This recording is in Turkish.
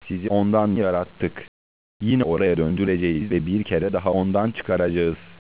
Sizi ondan yarattık. Yine oraya döndüreceğiz ve bir kere daha ondan çıkaracağız.